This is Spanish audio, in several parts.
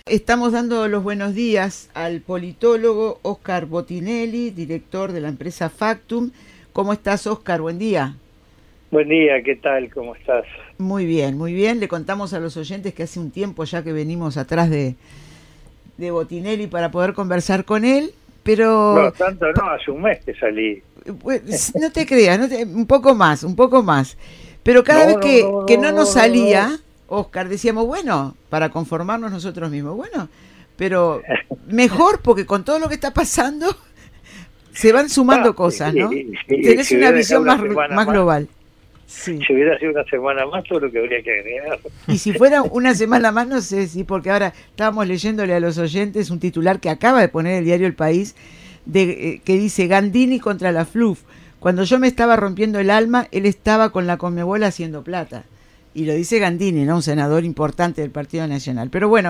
Estamos dando los buenos días al politólogo Óscar Botinelli, director de la empresa Factum. ¿Cómo estás, Óscar? Buen día. Buen día, ¿qué tal? ¿Cómo estás? Muy bien, muy bien. Le contamos a los oyentes que hace un tiempo ya que venimos atrás de Botinelli para poder conversar con él, pero... No, tanto no, hace un mes que salí. Pues, no te creas, un poco más, un poco más. Pero cada vez que no nos salía, Óscar, decíamos, bueno, para conformarnos nosotros mismos, bueno, pero mejor porque con todo lo que está pasando se van sumando cosas, ¿no? Tenés una visión más global. Sí. Si hubiera sido una semana más, todo lo que habría que agregar. Y si fuera una semana más, no sé si, porque ahora estábamos leyéndole a los oyentes un titular que acaba de poner el diario El País, que dice Gandini contra la FLUF. Cuando yo me estaba rompiendo el alma, él estaba con la Conmebol haciendo plata. Y lo dice Gandini, ¿no? Un senador importante del Partido Nacional. Pero bueno,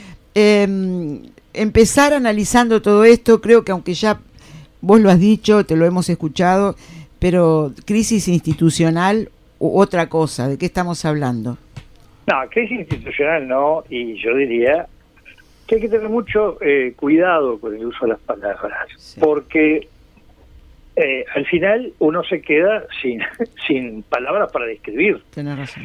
empezar analizando todo esto, creo que aunque ya vos lo has dicho, te lo hemos escuchado, pero crisis institucional u otra cosa, ¿de qué estamos hablando? No, crisis institucional no, y yo diría que hay que tener mucho cuidado con el uso de las palabras, sí. Porque al final uno se queda sin palabras para describir. Tenés razón.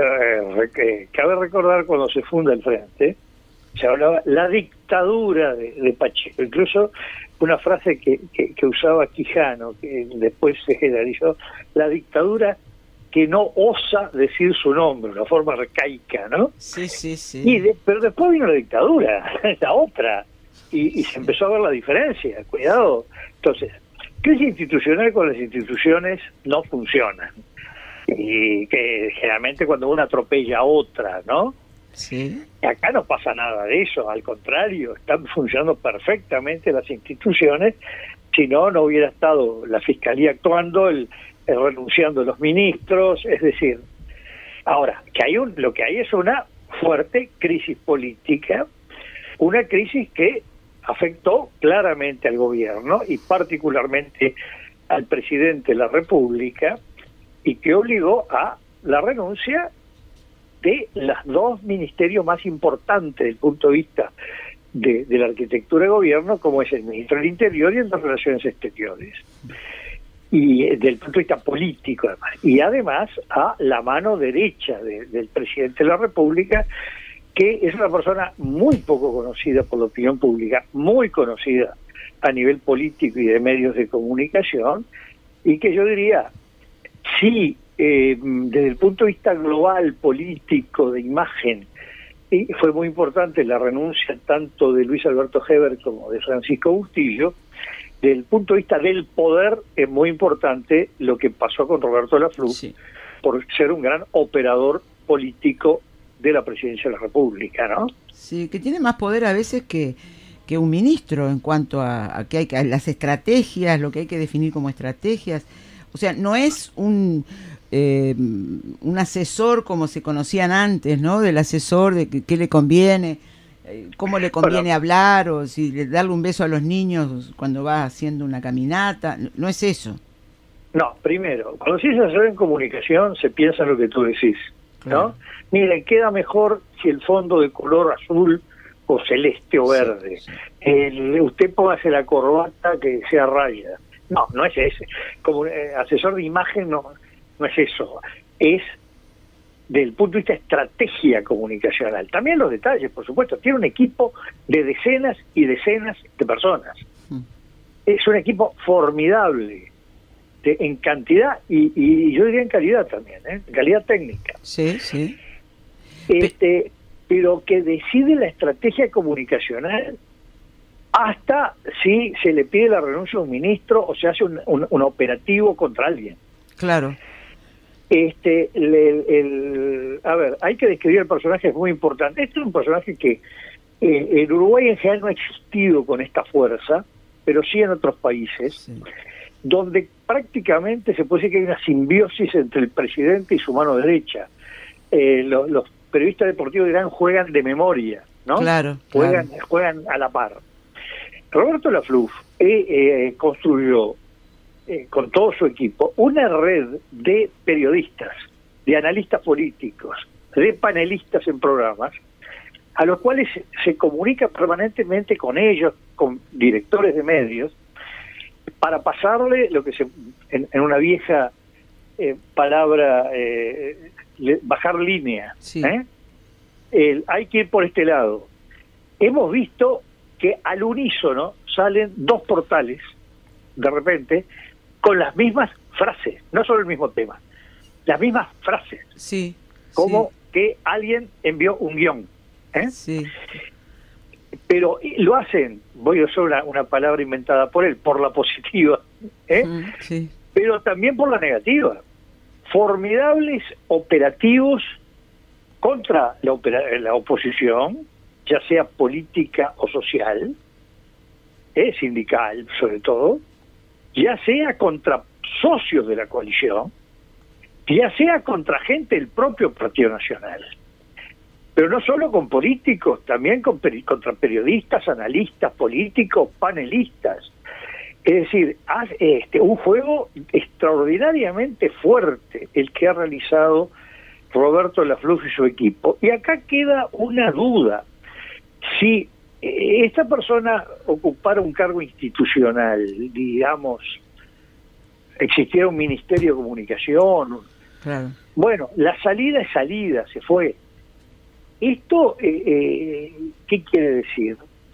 Cabe recordar cuando se funda el Frente, se hablaba la dictadura de Pacheco, incluso una frase que usaba Quijano, que después se generalizó, la dictadura que no osa decir su nombre, una forma arcaica, ¿no? Sí, sí, sí. Pero después vino la dictadura, la otra, y se empezó a ver la diferencia, cuidado. Entonces, crisis institucional con las instituciones no funcionan, y que generalmente cuando uno atropella a otra, ¿no? Sí. Acá no pasa nada de eso, al contrario, están funcionando perfectamente las instituciones. Si no hubiera estado la Fiscalía actuando, renunciando los ministros, es decir, ahora, lo que hay es una fuerte crisis política, una crisis que afectó claramente al gobierno y particularmente al presidente de la República, y que obligó a la renuncia de los dos ministerios más importantes desde el punto de vista de la arquitectura de gobierno, como es el ministro del Interior y el de Relaciones Exteriores, y desde el punto de vista político además, y además a la mano derecha del presidente de la República, que es una persona muy poco conocida por la opinión pública, muy conocida a nivel político y de medios de comunicación, y que yo diría, sí, desde el punto de vista global, político, de imagen, y fue muy importante la renuncia tanto de Luis Alberto Heber como de Francisco Bustillo. Desde el punto de vista del poder es muy importante lo que pasó con Roberto Lafleur, sí, por ser un gran operador político de la presidencia de la República, ¿no? Sí, que tiene más poder a veces que un ministro en cuanto a que a las estrategias, lo que hay que definir como estrategias. O sea, no es un asesor como se conocían antes, ¿no? Del asesor, de qué le conviene, cómo le conviene hablar, o si darle un beso a los niños cuando va haciendo una caminata. No es eso. No, primero, cuando se dice asesor en comunicación se piensa en lo que tú decís, ¿no? Claro. Miren, queda mejor si el fondo de color azul o celeste o verde. Sí, sí. Usted póngase la corbata que sea raya. No es ese. Como asesor de imagen no es eso. Es del punto de vista de estrategia comunicacional. También los detalles, por supuesto. Tiene un equipo de decenas y decenas de personas. Es un equipo formidable en cantidad y yo diría en calidad también, en calidad técnica. Sí, sí. Pero que decide la estrategia comunicacional hasta si se le pide la renuncia a un ministro o se hace un operativo contra alguien. Claro. A ver, hay que describir el personaje, es muy importante. Este es un personaje que en Uruguay en general no ha existido con esta fuerza, pero sí en otros países, sí, donde prácticamente se puede decir que hay una simbiosis entre el presidente y su mano derecha. Los periodistas deportivos dirán juegan de memoria, ¿no? Claro. Juegan a la par. Roberto Lafleur construyó con todo su equipo una red de periodistas, de analistas políticos, de panelistas en programas, a los cuales se comunica permanentemente con ellos, con directores de medios, para pasarle lo que en una vieja palabra, bajar línea. Sí. Hay que ir por este lado. Hemos visto que al unísono salen dos portales, de repente, con las mismas frases, no solo el mismo tema, las mismas frases. Sí. Como que alguien envió un guión. Sí. Pero lo hacen, voy a usar una palabra inventada por él, por la positiva, Sí. pero también por la negativa. Formidables operativos contra la oposición, ya sea política o social, sindical sobre todo, ya sea contra socios de la coalición, ya sea contra gente del propio Partido Nacional. Pero no solo con políticos, también contra periodistas, analistas, políticos, panelistas. Es decir, un juego extraordinariamente fuerte el que ha realizado Roberto Lafluf y su equipo. Y acá queda una duda. Si esta persona ocupara un cargo institucional, digamos, existiera un Ministerio de Comunicación, claro. Bueno, la salida es salida, se fue. Esto, ¿qué quiere decir?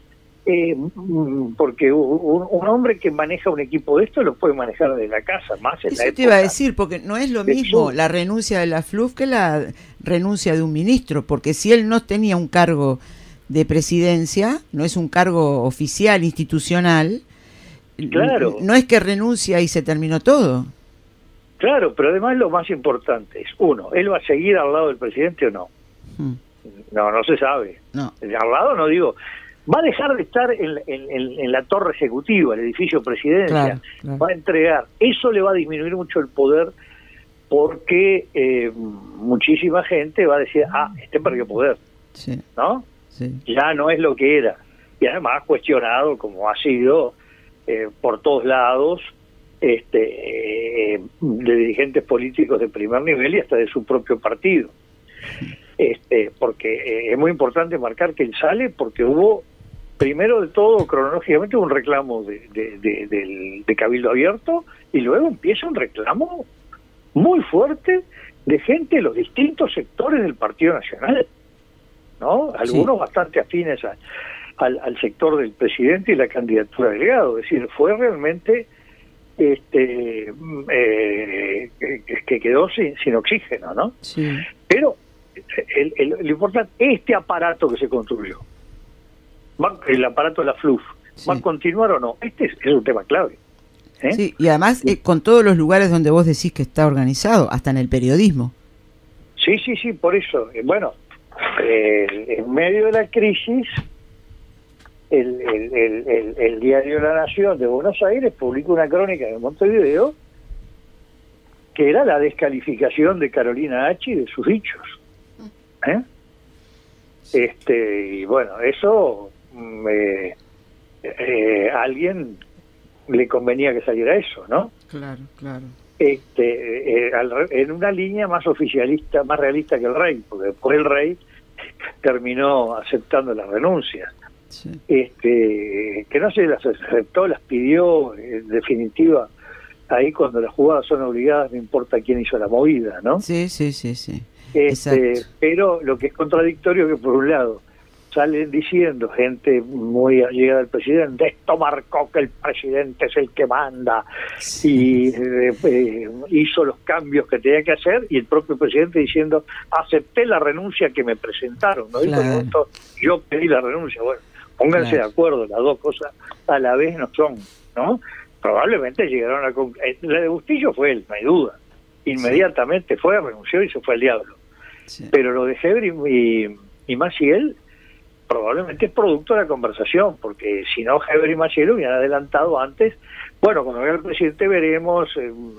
Porque un hombre que maneja un equipo de esto lo puede manejar desde la casa, más en Eso la época. te iba a decir, porque no es lo mismo la renuncia de Lafluf que la renuncia de un ministro, porque si él no tenía un cargo de presidencia, no es un cargo oficial, institucional, claro. No es que renuncia y se terminó todo. Claro, pero además lo más importante es, uno, ¿él va a seguir al lado del presidente o no? No se sabe. No. Al lado no digo, va a dejar de estar en la torre ejecutiva, el edificio presidencia, claro. Va a entregar. Eso le va a disminuir mucho el poder porque muchísima gente va a decir, este perdió poder, sí. ¿no? Sí. Ya no es lo que era. Y además cuestionado, como ha sido por todos lados, de dirigentes políticos de primer nivel y hasta de su propio partido. Porque es muy importante marcar que él sale porque hubo, primero de todo, cronológicamente, un reclamo de Cabildo Abierto, y luego empieza un reclamo muy fuerte de gente de los distintos sectores del Partido Nacional, ¿no? Algunos bastante afines al sector del presidente y la candidatura de Delgado. Es decir, fue realmente que quedó sin oxígeno, ¿no? Sí. Pero lo importante, este aparato que se construyó, el aparato de Lafluf, ¿va a continuar o no? Este es un tema clave. Sí, y además con todos los lugares donde vos decís que está organizado, hasta en el periodismo. Sí, por eso. Bueno, en medio de la crisis, el diario La Nación de Buenos Aires publicó una crónica de Montevideo que era la descalificación de Carolina H. y de sus dichos. Y bueno, eso a alguien le convenía que saliera eso, ¿no? Claro. En una línea más oficialista, más realista que el rey, porque después el rey terminó aceptando las renuncias. Sí. Que no se las aceptó, las pidió, en definitiva, ahí cuando las jugadas son obligadas, no importa quién hizo la movida, ¿no? Sí. Pero lo que es contradictorio es que por un lado salen diciendo gente muy allegada al presidente, esto marcó que el presidente es el que manda, y hizo los cambios que tenía que hacer, y el propio presidente diciendo, acepté la renuncia que me presentaron, ¿no? Claro. Yo pedí la renuncia. Bueno, pónganse de acuerdo, las dos cosas a la vez no son, ¿no? Probablemente llegaron a la de Bustillo fue él, no hay duda. Inmediatamente fue, renunció y se fue al diablo. Sí. Pero lo de Hebring y Maciel probablemente es producto de la conversación, porque si no, Hebring y Maciel hubieran adelantado antes, bueno, cuando venga el presidente veremos,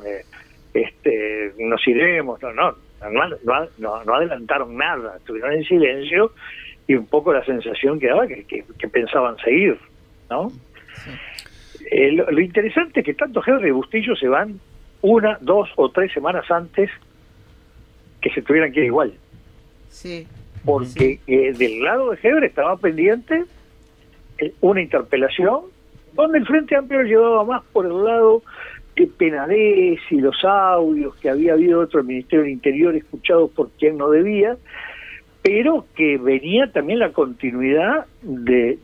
nos iremos, no adelantaron nada, estuvieron en silencio, y un poco la sensación que daba que pensaban seguir, ¿no? Sí. Lo interesante es que tanto Hebring y Bustillo se van 1, 2 o 3 semanas antes que se tuvieran que ir igual. Sí. porque del lado de Heber estaba pendiente una interpelación donde el Frente Amplio lo llevaba más por el lado de Penades y los audios que había habido otro Ministerio del Interior escuchados por quien no debía, pero que venía también la continuidad de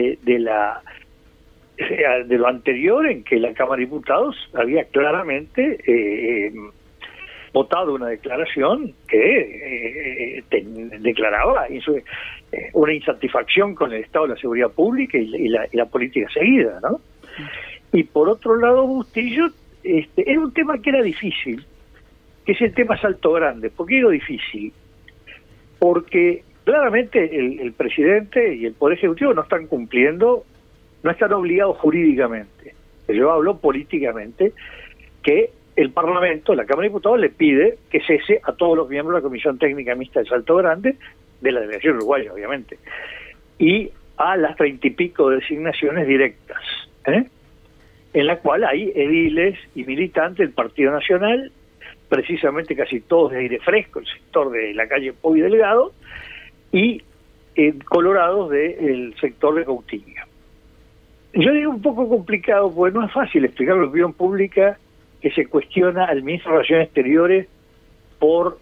lo anterior, en que la Cámara de Diputados había claramente votado una declaración que declaraba una insatisfacción con el Estado de la Seguridad Pública y la política seguida, ¿no? Y por otro lado, Bustillo, era un tema que era difícil, que es el tema Salto Grande. ¿Por qué digo difícil? Porque claramente el presidente y el Poder Ejecutivo no están cumpliendo, no están obligados jurídicamente. Yo hablo políticamente, que el Parlamento, la Cámara de Diputados, le pide que cese a todos los miembros de la Comisión Técnica Mixta de Salto Grande, de la delegación uruguaya, obviamente, y a las 30 y pico designaciones directas, en la cual hay ediles y militantes del Partido Nacional, precisamente casi todos de aire fresco, el sector de la calle Pau y Delgado, y colorados del sector de Coutinho. Yo digo un poco complicado, porque no es fácil explicar a la opinión pública que se cuestiona al ministro de Relaciones Exteriores por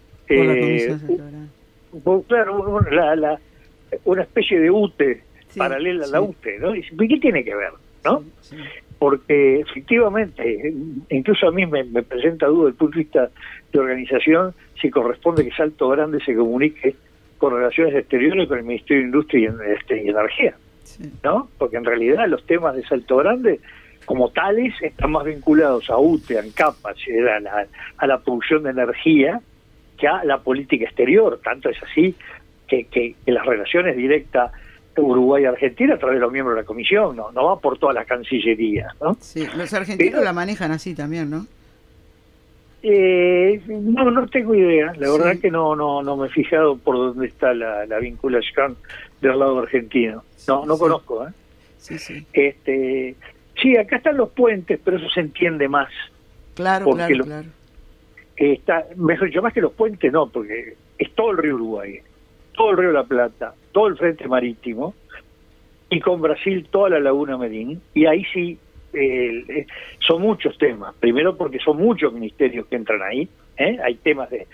claro, una especie de UTE paralela a la UTE, ¿no? ¿Y qué tiene que ver, no? Sí. Porque efectivamente, incluso a mí me presenta duda desde el punto de vista de organización si corresponde que Salto Grande se comunique con Relaciones Exteriores con el Ministerio de Industria y Energía, ¿no? Porque en realidad los temas de Salto Grande como tales están más vinculados a UTE, a ANCAP, a la producción de energía, que a la política exterior. Tanto es así que las relaciones directas Uruguay-Argentina a través de los miembros de la comisión, no va por toda la Cancillería, ¿no? Sí, los argentinos la manejan así también, ¿no? No tengo idea, la verdad que no me he fijado por dónde está la vinculación del lado argentino. No conozco, Sí. Sí, acá están los puentes, pero eso se entiende más. Claro. Está, mejor dicho, más que los puentes no, porque es todo el río Uruguay, todo el río de la Plata, todo el frente marítimo, y con Brasil toda la laguna Merín, y ahí sí son muchos temas. Primero porque son muchos ministerios que entran ahí, hay temas de,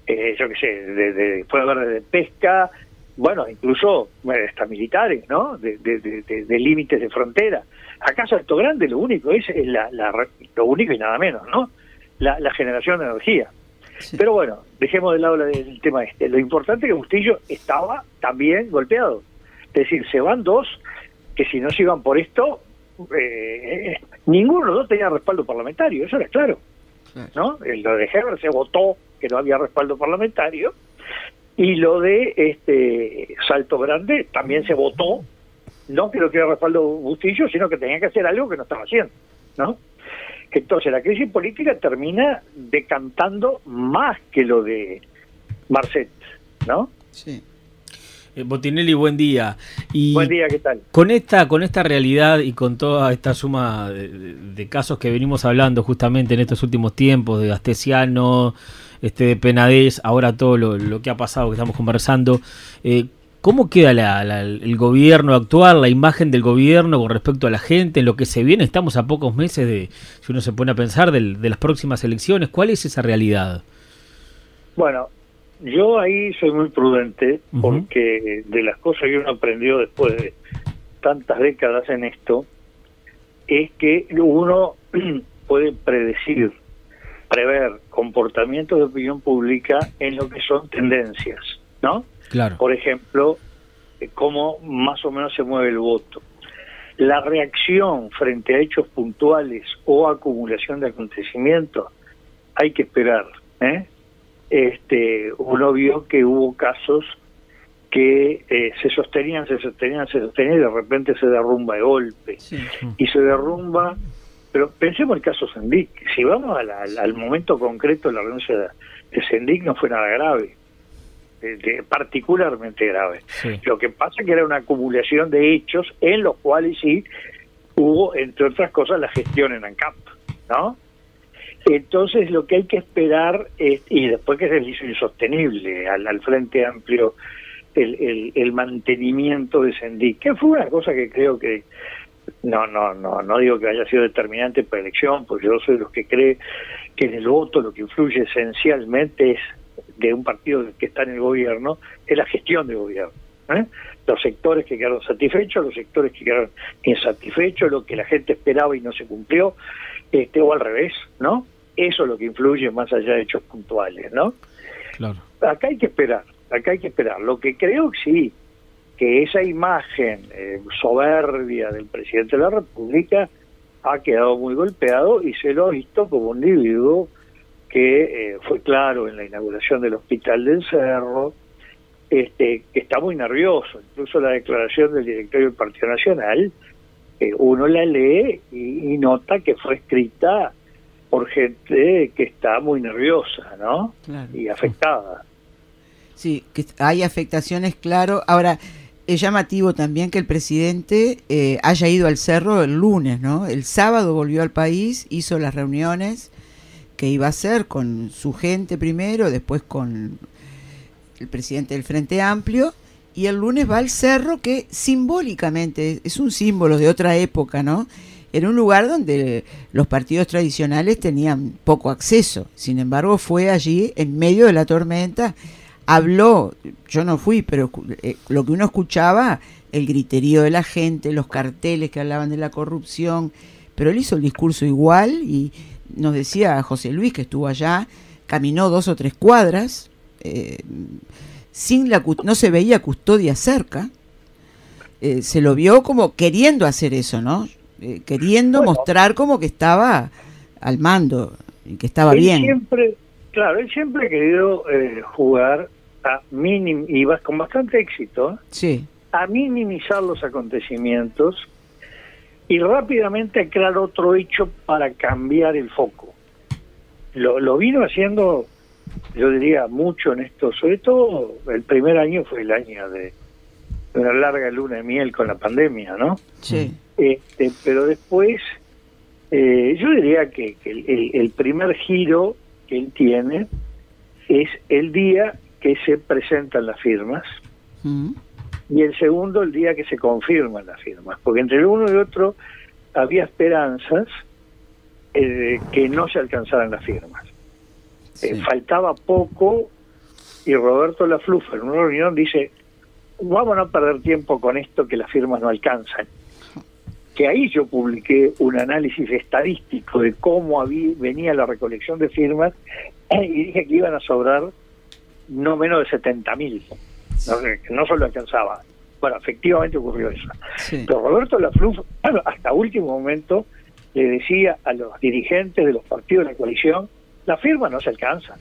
puede haber de pesca, bueno, incluso hasta militares, ¿no? De límites de frontera. Acá Salto Grande lo único es lo único y nada menos, ¿no? La generación de energía. Sí. Pero bueno, dejemos de lado el tema este. Lo importante es que Bustillo estaba también golpeado. Es decir, se van dos que si no se iban por esto, ninguno de los dos tenía respaldo parlamentario, eso era claro, ¿no? Lo de Heber se votó que no había respaldo parlamentario, y lo de Salto Grande también se votó, no que no tuviera respaldo Bustillo, sino que tenía que hacer algo que no estaba haciendo, ¿no? Entonces la crisis política termina decantando más que lo de Marcet, ¿no? Sí. Botinelli, buen día. Buen día, ¿qué tal? Con esta realidad y con toda esta suma de casos que venimos hablando justamente en estos últimos tiempos, de Astesiano, de Penades, ahora todo lo que ha pasado, que estamos conversando, ¿cómo queda el gobierno actual, la imagen del gobierno con respecto a la gente, en lo que se viene? Estamos a pocos meses si uno se pone a pensar, de las próximas elecciones. ¿Cuál es esa realidad? Bueno, yo ahí soy muy prudente, porque de las cosas que uno aprendió después de tantas décadas en esto, es que uno puede prever comportamientos de opinión pública en lo que son tendencias, ¿no? Claro. Por ejemplo, cómo más o menos se mueve el voto. La reacción frente a hechos puntuales o acumulación de acontecimientos hay que esperar, uno vio que hubo casos que se sostenían y de repente se derrumba de golpe. Sí. Y se derrumba, pero pensemos el caso Sendik. Si vamos al momento concreto de la renuncia de Sendik, no fue nada grave, particularmente grave. Sí. Lo que pasa es que era una acumulación de hechos en los cuales sí hubo, entre otras cosas, la gestión en ANCAP, ¿no? Entonces lo que hay que esperar es, y después que se le hizo insostenible al Frente Amplio el mantenimiento de Sendik, que fue una cosa que creo que no digo que haya sido determinante para la elección, porque yo soy de los que cree que en el voto lo que influye esencialmente es de un partido que está en el gobierno, es la gestión del gobierno, ¿eh? Los sectores que quedaron satisfechos, los sectores que quedaron insatisfechos, lo que la gente esperaba y no se cumplió, o al revés, ¿no? Eso es lo que influye más allá de hechos puntuales, ¿no? Claro. Acá hay que esperar. Lo que creo que sí, que esa imagen soberbia del presidente de la República ha quedado muy golpeado y se lo ha visto como un individuo que fue claro en la inauguración del Hospital del Cerro, que está muy nervioso. Incluso la declaración del directorio del Partido Nacional, uno la lee y nota que fue escrita por gente que está muy nerviosa, ¿no? Claro. Y afectada. Sí, que hay afectaciones, claro. Ahora, es llamativo también que el presidente haya ido al Cerro el lunes, ¿no? El sábado volvió al país, hizo las reuniones que iba a hacer con su gente primero, después con el presidente del Frente Amplio, y el lunes va al Cerro, que simbólicamente es un símbolo de otra época, ¿no? Era un lugar donde los partidos tradicionales tenían poco acceso. Sin embargo, fue allí, en medio de la tormenta, habló, yo no fui, pero lo que uno escuchaba, el griterío de la gente, los carteles que hablaban de la corrupción, pero él hizo el discurso igual y nos decía José Luis, que estuvo allá, caminó 2 o 3 cuadras, no se veía custodia cerca, se lo vio como queriendo hacer eso, ¿no? Queriendo mostrar como que estaba al mando y que estaba bien. Él siempre ha querido jugar y con bastante éxito, sí, a minimizar los acontecimientos y rápidamente a crear otro hecho para cambiar el foco. Lo vino haciendo, yo diría, mucho en esto, sobre todo el primer año fue el año de una larga luna de miel con la pandemia, ¿no? Sí. Pero después, yo diría que el primer giro que él tiene es el día que se presentan las firmas y el segundo el día que se confirman las firmas, porque entre el uno y el otro había esperanzas que no se alcanzaran las firmas. Sí. Faltaba poco y Roberto Lafluffa en una reunión dice: vamos a no perder tiempo con esto que las firmas no alcanzan. Que ahí yo publiqué un análisis estadístico de cómo venía la recolección de firmas y dije que iban a sobrar no menos de 70.000, no solo alcanzaba. Bueno, efectivamente ocurrió eso. Sí. Pero Roberto Lafluffa, hasta último momento, le decía a los dirigentes de los partidos de la coalición: las firmas no se alcanzan.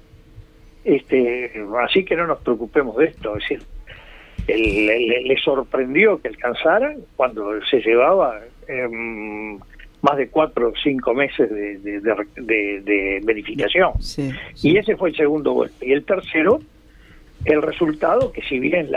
Así que no nos preocupemos de esto. Es decir, le sorprendió que alcanzaran cuando se llevaba más de 4 o 5 meses de verificación. Sí, sí. Y ese fue el segundo golpe. Y el tercero, el resultado, que si bien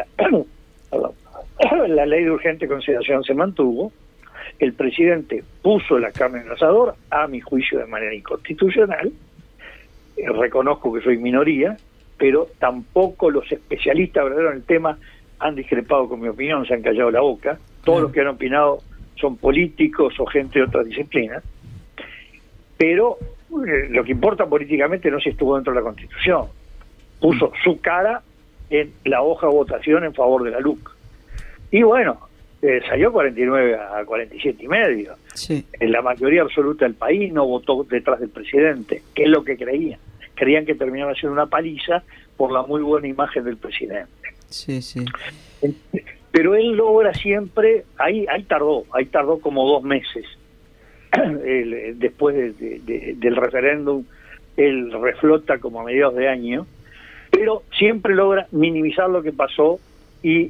la ley de urgente consideración se mantuvo, el presidente puso la carne en el asador, a mi juicio de manera inconstitucional. Reconozco que soy minoría, pero tampoco los especialistas verdaderos en el tema han discrepado con mi opinión, se han callado la boca. Todos los que han opinado son políticos o gente de otras disciplinas, pero lo que importa políticamente no es si estuvo dentro de la Constitución. Puso su cara en la hoja de votación en favor de la LUC. Y bueno, salió 49 a 47 y medio. Sí. En la mayoría absoluta del país no votó detrás del presidente, que es lo que creían. Creían que terminaba siendo una paliza por la muy buena imagen del presidente. Sí, sí. Pero él logra siempre, ahí tardó como 2 meses. Después del referéndum, él reflota como a mediados de año, pero siempre logra minimizar lo que pasó y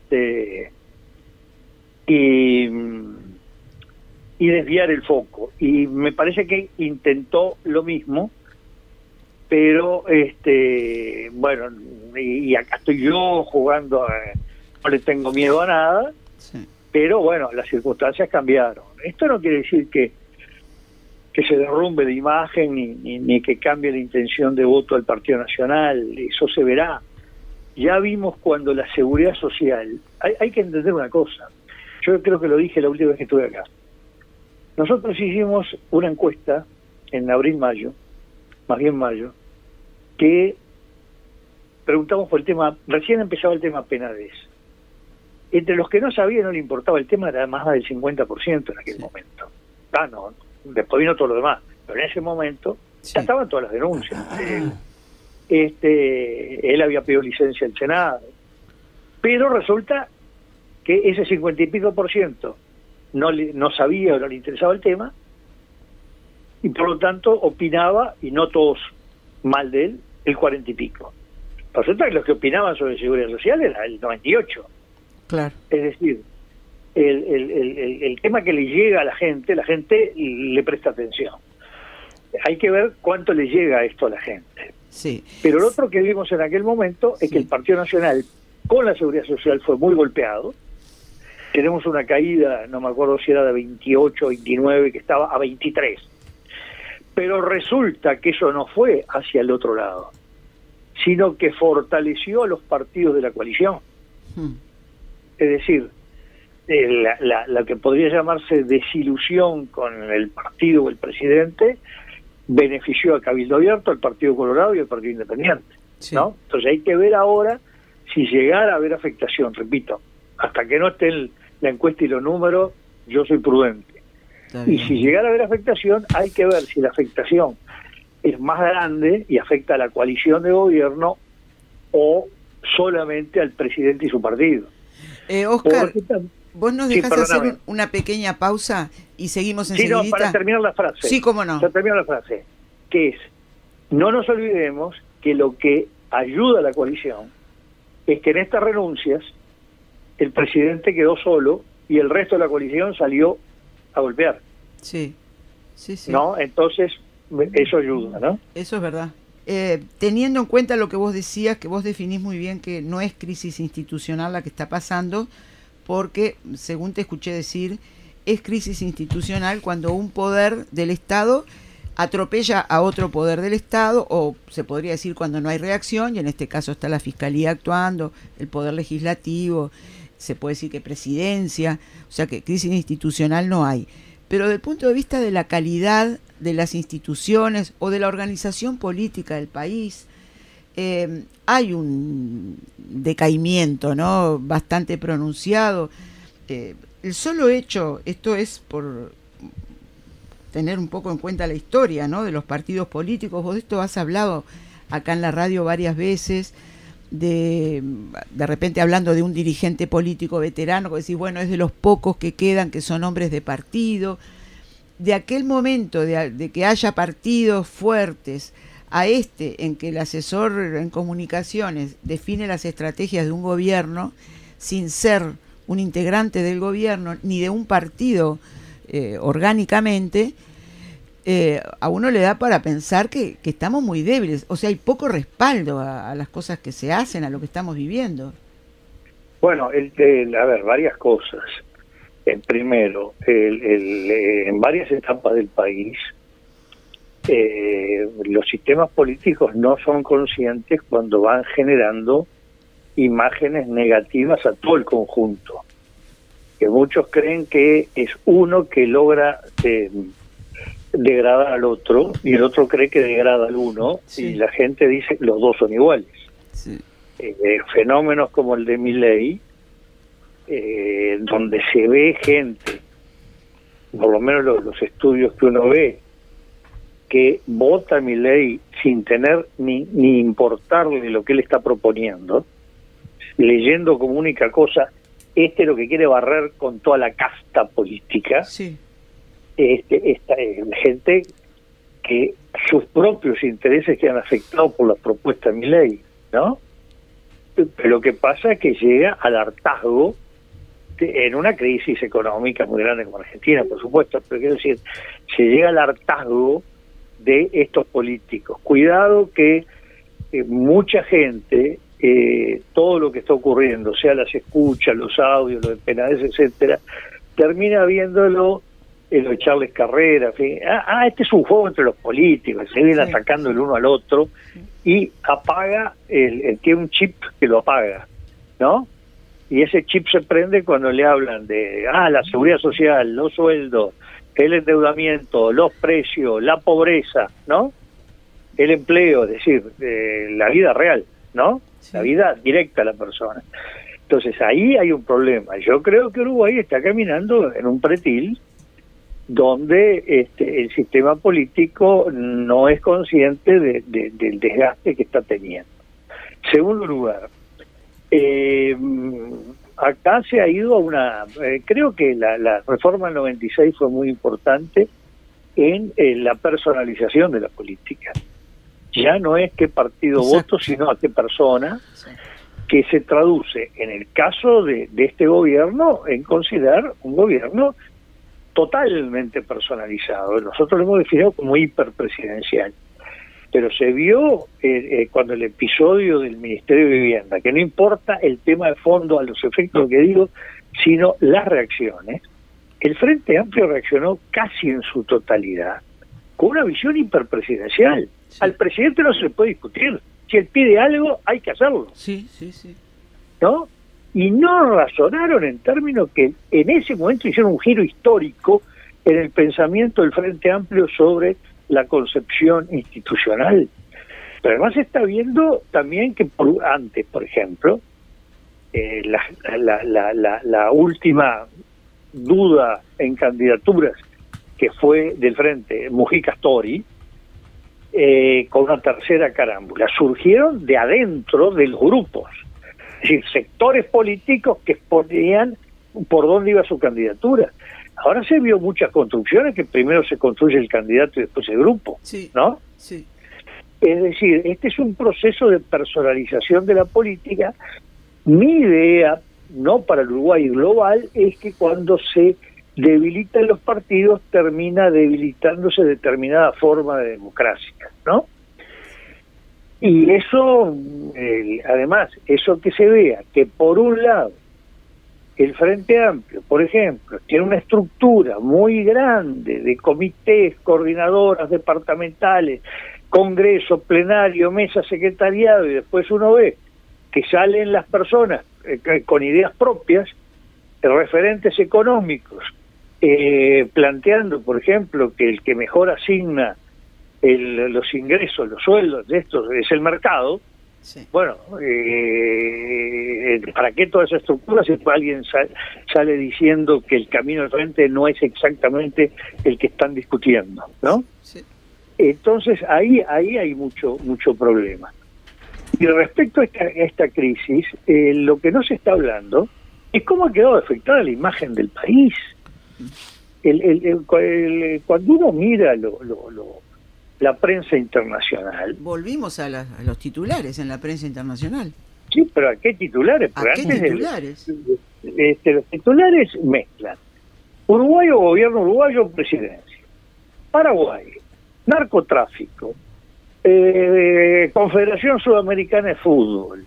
desviar el foco. Y me parece que intentó lo mismo, pero bueno, y acá estoy yo jugando, no le tengo miedo a nada, sí. Pero bueno, las circunstancias cambiaron. Esto no quiere decir que se derrumbe la imagen ni que cambie la intención de voto del Partido Nacional, eso se verá. ya vimos cuando la seguridad social, hay que entender una cosa, yo creo que lo dije la última vez que estuve acá. Nosotros hicimos una encuesta en abril-mayo, más bien mayo, que preguntamos por el tema, recién empezaba el tema Penades. Entre los que no sabían, no le importaba el tema, era más del 50% en aquel momento. No, después vino todo lo demás, pero en ese momento ya estaban todas las denuncias. Él había pedido licencia al Senado, pero resulta que ese 50 y pico % no sabía o no le interesaba el tema, y por lo tanto opinaba, y no todos mal de él, el 40 y pico. Resulta que los que opinaban sobre seguridad social era el 98. Claro. Es decir, el tema que le llega a la gente le presta atención. Hay que ver cuánto le llega esto a la gente. Sí. Pero lo otro que vimos en aquel momento es que el Partido Nacional con la seguridad social fue muy golpeado. Tenemos una caída, no me acuerdo si era de 28, 29, que estaba a 23. Pero resulta que eso no fue hacia el otro lado, sino que fortaleció a los partidos de la coalición. Es decir, la que podría llamarse desilusión con el partido o el presidente benefició a Cabildo Abierto, al Partido Colorado y al Partido Independiente, ¿no? Entonces hay que ver ahora si llegara a haber afectación. Repito, hasta que no esté la encuesta y los números, yo soy prudente. Y si llegara a haber afectación, hay que ver si la afectación es más grande y afecta a la coalición de gobierno o solamente al presidente y su partido. Oscar, vos nos dejás hacer una pequeña pausa y seguimos enseguida. Sí, no, para terminar la frase. Sí, cómo no. Para terminar la frase, que es, no nos olvidemos que lo que ayuda a la coalición es que en estas renuncias el presidente quedó solo y el resto de la coalición salió a golpear. Sí. ¿No? Entonces, eso ayuda, ¿no? Eso es verdad. Teniendo en cuenta lo que vos decías, que vos definís muy bien que no es crisis institucional la que está pasando, porque, según te escuché decir, es crisis institucional cuando un poder del Estado atropella a otro poder del Estado, o se podría decir cuando no hay reacción, y en este caso está la Fiscalía actuando, el Poder Legislativo, se puede decir que Presidencia, o sea que crisis institucional no hay. Pero desde el punto de vista de la calidad de las instituciones o de la organización política del país, hay un decaimiento, ¿no?, bastante pronunciado. El solo hecho, esto es por tener un poco en cuenta la historia, ¿no?, de los partidos políticos. Vos de esto has hablado acá en la radio varias veces, de repente hablando de un dirigente político veterano, que decís, bueno, es de los pocos que quedan que son hombres de partido. De aquel momento de que haya partidos fuertes a en que el asesor en comunicaciones define las estrategias de un gobierno sin ser un integrante del gobierno ni de un partido orgánicamente, a uno le da para pensar que estamos muy débiles. O sea, hay poco respaldo a las cosas que se hacen, a lo que estamos viviendo. Bueno, a ver, varias cosas. Primero, en varias etapas del país, los sistemas políticos no son conscientes cuando van generando imágenes negativas a todo el conjunto. Que muchos creen que es uno que logra degradar al otro y el otro cree que degrada al uno, y la gente dice que los dos son iguales. Fenómenos como el de Milei, donde se ve gente, por lo menos los estudios que uno ve, que vota a Milei sin tener ni importarle lo que él está proponiendo, leyendo como única cosa, lo que quiere barrer con toda la casta política. Esta gente que sus propios intereses quedan afectados por la propuesta de Milei, ¿no? Pero lo que pasa es que llega al hartazgo en una crisis económica muy grande como Argentina, por supuesto, pero quiero decir, se llega al hartazgo de estos políticos. Cuidado que mucha gente, todo lo que está ocurriendo, sea las escuchas, los audios, los de Penades, etcétera, termina viéndolo en lo de Charles Carrera, en fin. Este es un juego entre los políticos, se vienen atacando el uno al otro, y apaga, tiene un chip que lo apaga, ¿no? Y ese chip se prende cuando le hablan de la seguridad social, los sueldos, el endeudamiento, los precios, la pobreza, ¿no? El empleo, es decir, la vida real, ¿no? Sí. La vida directa a la persona. Entonces ahí hay un problema. Yo creo que Uruguay está caminando en un pretil donde el sistema político no es consciente del desgaste que está teniendo. Segundo lugar, acá se ha ido a una... creo que la reforma del 96 fue muy importante en la personalización de la política. Ya no es qué partido voto, sino a qué persona, que se traduce, en el caso de este gobierno, en considerar un gobierno totalmente personalizado. Nosotros lo hemos definido como hiperpresidencial. Pero se vio cuando el episodio del Ministerio de Vivienda, que no importa el tema de fondo a los efectos que digo, sino las reacciones, el Frente Amplio reaccionó casi en su totalidad con una visión hiperpresidencial. Sí. Al presidente no se le puede discutir. Si él pide algo, hay que hacerlo. Sí. ¿No? Y no razonaron en términos que en ese momento hicieron un giro histórico en el pensamiento del Frente Amplio sobre la concepción institucional. Pero además se está viendo también que antes, por ejemplo, la última duda en candidaturas que fue del Frente Mujica Astori, con una tercera carámbula, surgieron de adentro de los grupos, es decir, sectores políticos que exponían por dónde iba su candidatura. Ahora se vio muchas construcciones que primero se construye el candidato y después el grupo, ¿no? Sí. Es decir, este es un proceso de personalización de la política. Mi idea, no para el Uruguay global, es que cuando se debilitan los partidos termina debilitándose determinada forma de democracia, ¿no? Y eso, además, eso que se vea, que por un lado el Frente Amplio, por ejemplo, tiene una estructura muy grande de comités, coordinadoras departamentales, congreso, plenario, mesa, secretariado, y después uno ve que salen las personas con ideas propias, referentes económicos, planteando, por ejemplo, que el que mejor asigna los ingresos, los sueldos de estos es el mercado. Sí. Bueno, ¿para qué toda esa estructura si alguien sale diciendo que el camino al frente no es exactamente el que están discutiendo, ¿no? Sí. Entonces ahí hay mucho problema. Y respecto a esta crisis, lo que no se está hablando es cómo ha quedado afectada la imagen del país. Cuando uno mira la prensa internacional. Volvimos a los titulares en la prensa internacional. Sí, pero ¿a qué titulares? ¿A qué titulares? Los titulares mezclan Uruguay o gobierno uruguayo, presidencia. Paraguay, narcotráfico, Confederación Sudamericana de Fútbol.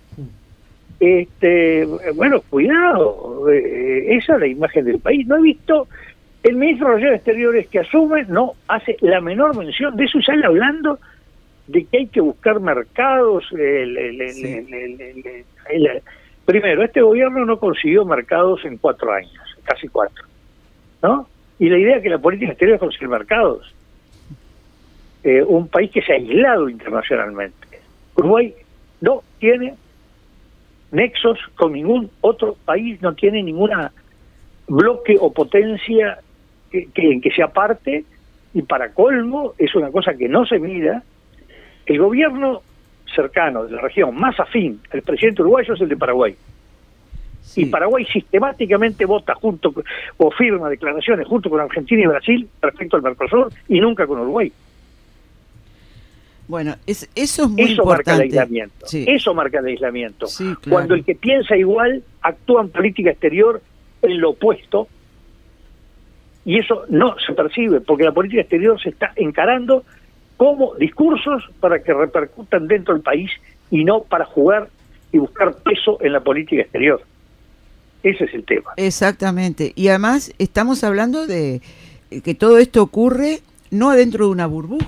Bueno, cuidado, esa es la imagen del país. No he visto... El ministro de Relaciones Exteriores que asume no hace la menor mención de eso, y sale hablando de que hay que buscar mercados. Primero, este gobierno no consiguió mercados en 4 años, casi 4, ¿no? Y la idea es que la política exterior es conseguir mercados. Un país que se ha aislado internacionalmente. Uruguay no tiene nexos con ningún otro país, no tiene ninguna bloque o potencia en que sea parte, y para colmo es una cosa que no se mira. El gobierno cercano de la región más afín al presidente uruguayo es el de Paraguay. Sí. Y Paraguay sistemáticamente vota junto o firma declaraciones junto con Argentina y Brasil respecto al Mercosur, y nunca con Uruguay. Bueno, eso es muy importante. Marca el aislamiento. Sí. Eso marca el aislamiento. Sí, claro. Cuando el que piensa igual actúa en política exterior en lo opuesto, y eso no se percibe, porque la política exterior se está encarando como discursos para que repercutan dentro del país y no para jugar y buscar peso en la política exterior. Ese es el tema. Exactamente. Y además estamos hablando de que todo esto ocurre no adentro de una burbuja,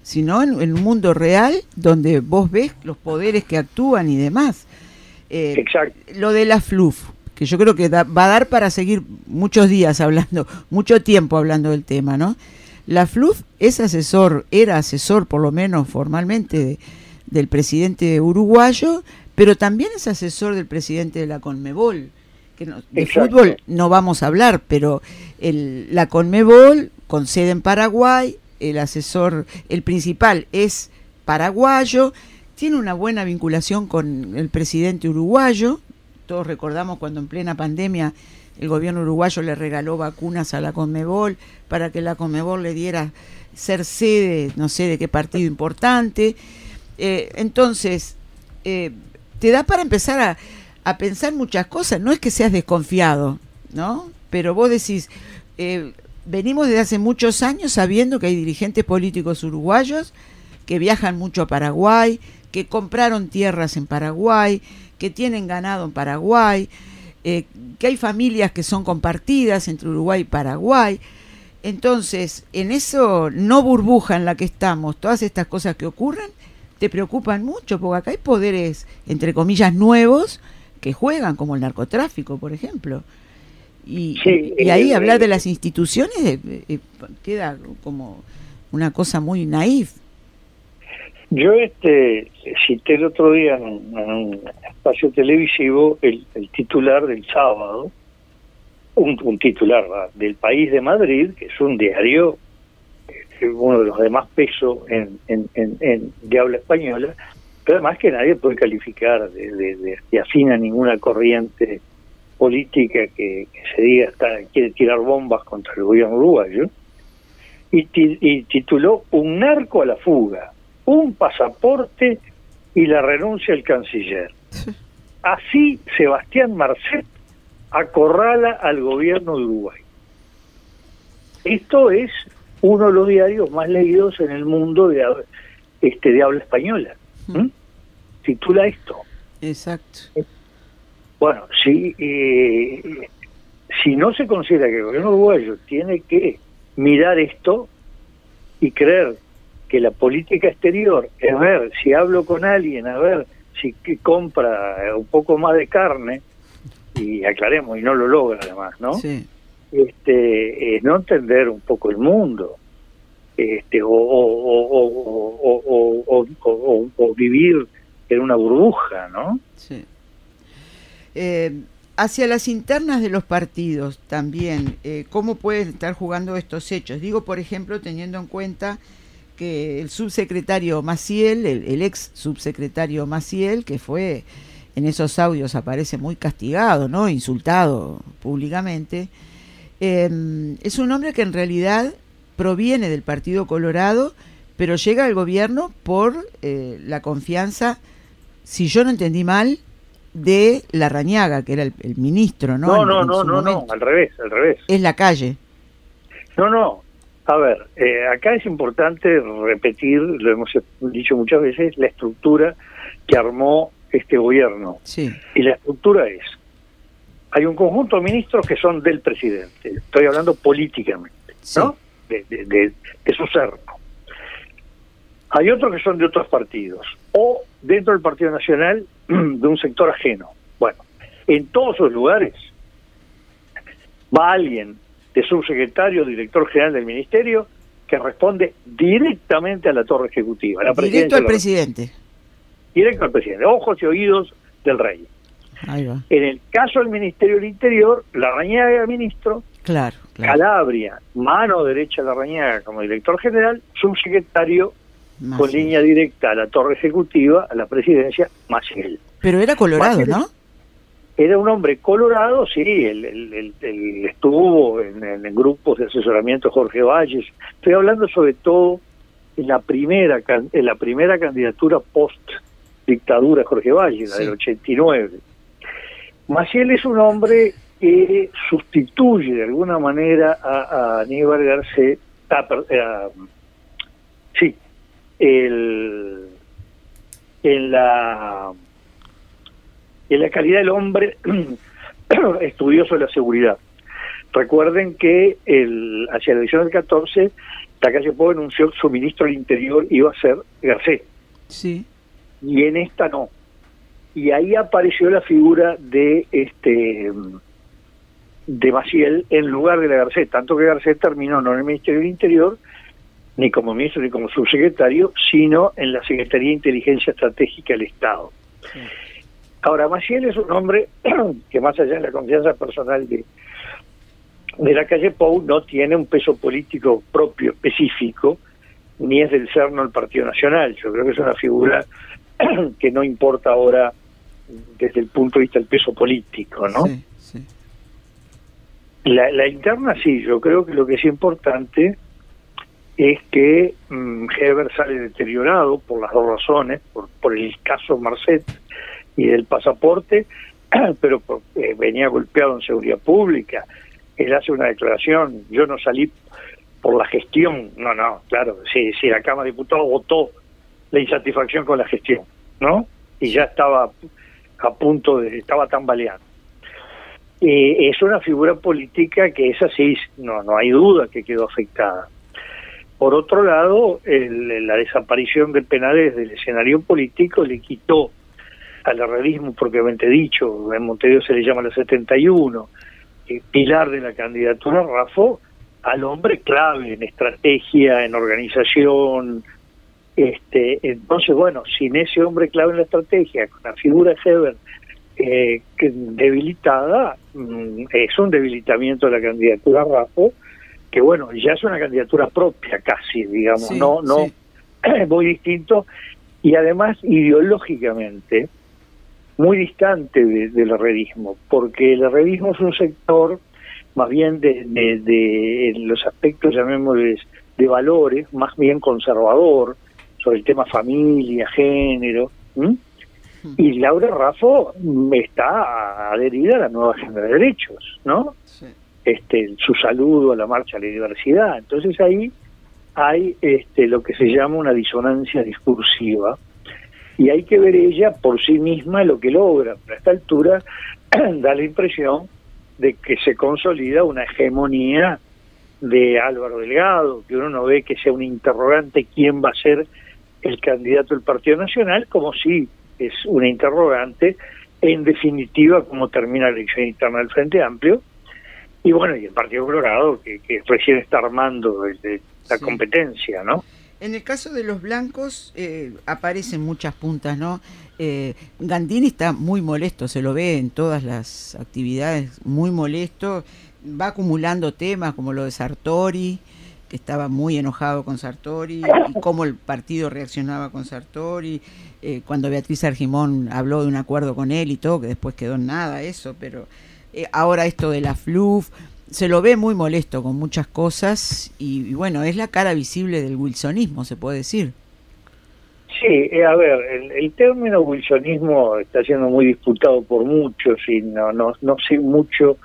sino en un mundo real donde vos ves los poderes que actúan y demás. Exacto. Lo de la FLUF, que yo creo que va a dar para seguir muchos días hablando, mucho tiempo hablando del tema, ¿no? La FLUF era asesor por lo menos formalmente del presidente uruguayo, pero también es asesor del presidente de la CONMEBOL, que de fútbol no vamos a hablar, pero la CONMEBOL, con sede en Paraguay, el principal es paraguayo, tiene una buena vinculación con el presidente uruguayo. Todos recordamos cuando en plena pandemia el gobierno uruguayo le regaló vacunas a la CONMEBOL para que la CONMEBOL le diera ser sede, no sé de qué partido importante. Entonces, te da para empezar a pensar muchas cosas. No es que seas desconfiado, ¿no? Pero vos decís, venimos desde hace muchos años sabiendo que hay dirigentes políticos uruguayos que viajan mucho a Paraguay, que compraron tierras en Paraguay, que tienen ganado en Paraguay, que hay familias que son compartidas entre Uruguay y Paraguay. Entonces, en eso no burbuja en la que estamos, todas estas cosas que ocurren te preocupan mucho, porque acá hay poderes, entre comillas, nuevos que juegan, como el narcotráfico, por ejemplo. Y ahí hablar de las instituciones queda como una cosa muy naif. Yo cité el otro día en un espacio televisivo el titular del sábado, un titular del País de Madrid, que es un diario, uno de los de más peso de habla española, pero además que nadie puede calificar de afín a ninguna corriente política que se diga quiere tirar bombas contra el gobierno uruguayo, y tituló "Un narco a la fuga, un pasaporte y la renuncia del canciller". Así Sebastián Marcet acorrala al gobierno de Uruguay. Esto es uno de los diarios más leídos en el mundo de habla española. Titula esto. Exacto. Bueno, si no se considera que el gobierno uruguayo tiene que mirar esto y creer que la política exterior es ver si hablo con alguien, a ver si compra un poco más de carne, y aclaremos, y no lo logra además, ¿no? Sí. No entender un poco el mundo, o vivir en una burbuja, ¿no? Sí. Hacia las internas de los partidos también, ¿cómo pueden estar jugando estos hechos? Digo, por ejemplo, teniendo en cuenta que el subsecretario Maciel, el ex subsecretario Maciel, que fue en esos audios aparece muy castigado, ¿no? Insultado públicamente, es un hombre que en realidad proviene del Partido Colorado, pero llega al gobierno por la confianza, si yo no entendí mal, de Larrañaga, que era el ministro, ¿no? No, al revés. Es Lacalle. No. A ver, acá es importante repetir, lo hemos dicho muchas veces, la estructura que armó este gobierno. Sí. Y la estructura es, hay un conjunto de ministros que son del presidente, estoy hablando políticamente, ¿no? Sí. De su cerco. Hay otros que son de otros partidos, o dentro del Partido Nacional de un sector ajeno. Bueno, en todos esos lugares va alguien de subsecretario, director general del ministerio, que responde directamente a la torre ejecutiva. Directo al presidente. Directo al presidente, ojos y oídos del rey. Ahí va. En el caso del Ministerio del Interior, Larrañaga, ministro, claro. Calabria, mano derecha de Larrañaga como director general, subsecretario Maciel, con línea directa a la torre ejecutiva, a la presidencia, Maciel. Pero era colorado, Maciel, ¿no? Era un hombre colorado, sí, él estuvo en grupos de asesoramiento Jorge Valles. Estoy hablando sobre todo en la primera candidatura post-dictadura Jorge Valles, la del 89. Maciel es un hombre que sustituye de alguna manera a Aníbal Garcés, en la calidad del hombre estudioso de la seguridad. Recuerden que hacia la elección del 14, Lacalle Pou anunció que su ministro del Interior iba a ser Garcés. Sí. Y en esta no. Y ahí apareció la figura de Maciel en lugar de la Garcés, tanto que Garcés terminó no en el Ministerio del Interior, ni como ministro ni como subsecretario, sino en la Secretaría de Inteligencia Estratégica del Estado. Sí. Ahora, Maciel es un hombre que, más allá de la confianza personal de Lacalle Pou, no tiene un peso político propio, específico, ni es del cerno del Partido Nacional. Yo creo que es una figura que no importa ahora desde el punto de vista del peso político, ¿no? Sí, sí. La interna sí, yo creo que lo que es importante es que Heber sale deteriorado por las dos razones, por el caso Marcet y del pasaporte, pero venía golpeado en seguridad pública. Él hace una declaración: yo no salí por la gestión. No, claro, si la Cámara de Diputados votó la insatisfacción con la gestión, ¿no? Y ya estaba a punto estaba tambaleando. Es una figura política que es así, no hay duda que quedó afectada. Por otro lado, la desaparición del Penades del escenario político le quitó al herrerismo propiamente dicho, en Montevideo se le llama la 71, pilar de la candidatura Raffo, al hombre clave en estrategia, en organización. Entonces, bueno, sin ese hombre clave en la estrategia, con la figura de Heber debilitada, es un debilitamiento de la candidatura Raffo, que bueno, ya es una candidatura propia casi, digamos, sí, no sí. Muy distinto, y además ideológicamente muy distante del herrerismo, porque el herrerismo es un sector más bien de los aspectos, llamémosles, de valores, más bien conservador, sobre el tema familia, género. Y Laura Raffo está adherida a la nueva agenda de derechos, ¿no? Sí. Su saludo a la marcha a la diversidad. Entonces ahí hay lo que se llama una disonancia discursiva, y hay que ver ella por sí misma lo que logra. Pero a esta altura da la impresión de que se consolida una hegemonía de Álvaro Delgado, que uno no ve que sea un interrogante quién va a ser el candidato del Partido Nacional, como si es una interrogante en definitiva cómo termina la elección interna del Frente Amplio, y bueno, y el Partido Colorado que recién está armando la competencia, ¿no? En el caso de los blancos aparecen muchas puntas, ¿no? Gandini está muy molesto, se lo ve en todas las actividades, muy molesto, va acumulando temas como lo de Sartori, que estaba muy enojado con Sartori, y cómo el partido reaccionaba con Sartori, cuando Beatriz Argimón habló de un acuerdo con él y todo, que después quedó en nada eso, pero ahora esto de la FLUF, se lo ve muy molesto con muchas cosas, y bueno, es la cara visible del wilsonismo, se puede decir. Sí, a ver, el término wilsonismo está siendo muy disputado por muchos, y no sé mucho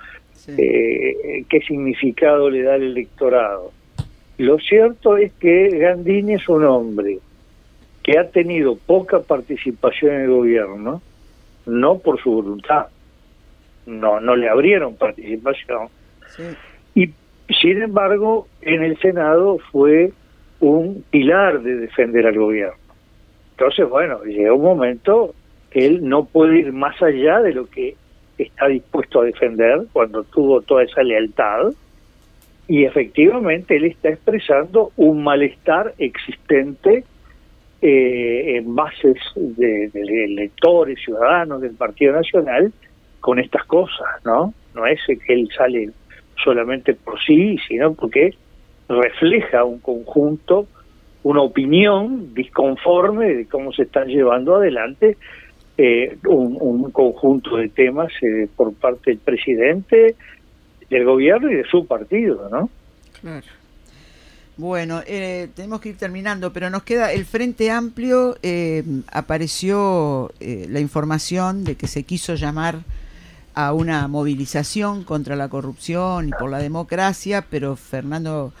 qué significado le da al electorado. Lo cierto es que Gandini es un hombre que ha tenido poca participación en el gobierno, no por su voluntad, no le abrieron participación, sí. Y sin embargo en el Senado fue un pilar de defender al gobierno. Entonces, bueno, llega un momento que él no puede ir más allá de lo que está dispuesto a defender cuando tuvo toda esa lealtad, y efectivamente él está expresando un malestar existente en bases de electores, ciudadanos del Partido Nacional con estas cosas, ¿no? No es que él sale solamente por sí, sino porque refleja un conjunto, una opinión disconforme de cómo se están llevando adelante un conjunto de temas por parte del presidente, del gobierno y de su partido, ¿no? Claro. Bueno, tenemos que ir terminando, pero nos queda el Frente Amplio. Apareció la información de que se quiso llamar a una movilización contra la corrupción y por la democracia, pero Fernando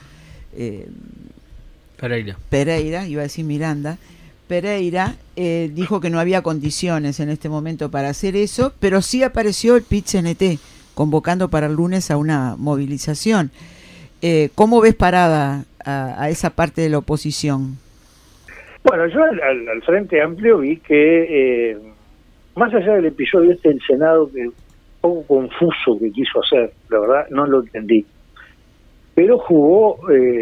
Pereira, iba a decir Miranda, Pereira dijo que no había condiciones en este momento para hacer eso, pero sí apareció el PIT-CNT convocando para el lunes a una movilización. ¿Cómo ves parada a esa parte de la oposición? Bueno, yo al Frente Amplio vi que, más allá del episodio del Senado, que un poco confuso que quiso hacer, la verdad no lo entendí, pero jugó,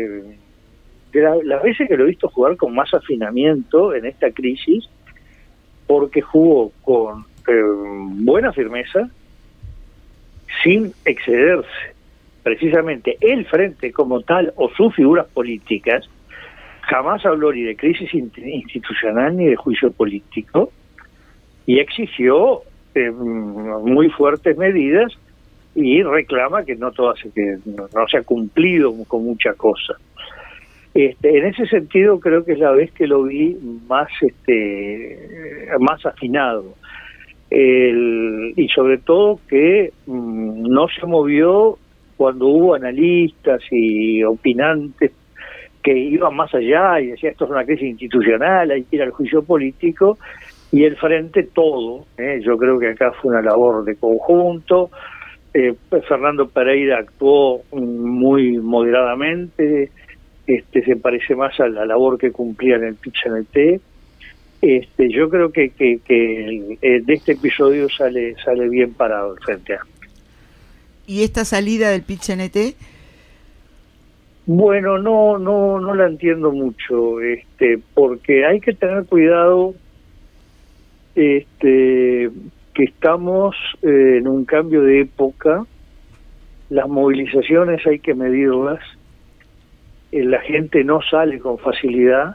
las veces que lo he visto jugar con más afinamiento en esta crisis, porque jugó con buena firmeza, sin excederse. Precisamente el Frente como tal, o sus figuras políticas, jamás habló ni de crisis institucional ni de juicio político, y exigió muy fuertes medidas y reclama que no se ha cumplido con mucha cosa. En ese sentido creo que es la vez que lo vi más afinado, y sobre todo que no se movió cuando hubo analistas y opinantes que iban más allá y decían esto es una crisis institucional, hay que ir al juicio político, y el Frente todo. Yo creo que acá fue una labor de conjunto. Fernando Pereira actuó muy moderadamente, se parece más a la labor que cumplía en el PIT-CNT. Yo creo que de este episodio sale bien parado el Frente Amplio. ¿Y esta salida del PIT-CNT? Bueno, no la entiendo mucho, porque hay que tener cuidado, que estamos en un cambio de época. Las movilizaciones hay que medirlas, la gente no sale con facilidad,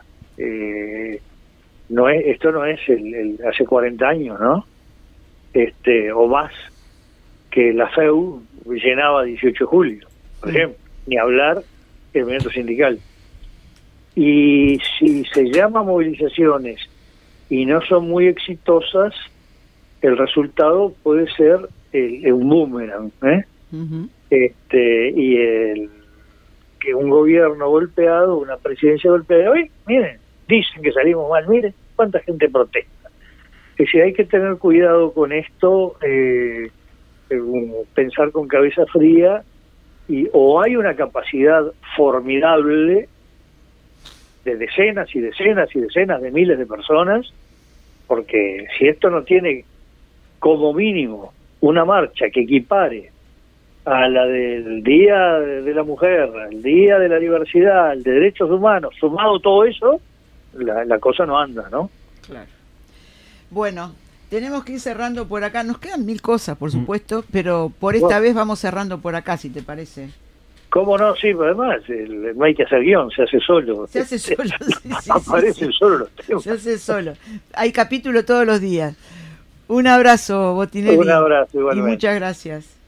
esto no es el hace 40 años, ¿no? O más, que la FEU llenaba 18 de julio, por ejemplo, ni hablar el movimiento sindical. Y si se llama movilizaciones y no son muy exitosas, el resultado puede ser un boomerang, Uh-huh. Que un gobierno golpeado, una presidencia golpeada, hoy miren, dicen que salimos mal, miren cuánta gente protesta. Que si hay que tener cuidado con esto, pensar con cabeza fría, o hay una capacidad formidable de decenas y decenas y decenas de miles de personas, porque si esto no tiene como mínimo una marcha que equipare a la del Día de la Mujer, al Día de la Diversidad, al de Derechos Humanos, sumado todo eso, la cosa no anda, ¿no? Claro. Bueno, tenemos que ir cerrando por acá. Nos quedan 1000 cosas, por supuesto, pero por esta vez vamos cerrando por acá, si te parece. ¿Cómo no? Sí, además, no hay que hacer guión, se hace solo. Se hace solo, sí, aparecen solo los temas. Se hace solo. Hay capítulo todos los días. Un abrazo, Botinelli. Un abrazo, igualmente. Y muchas gracias.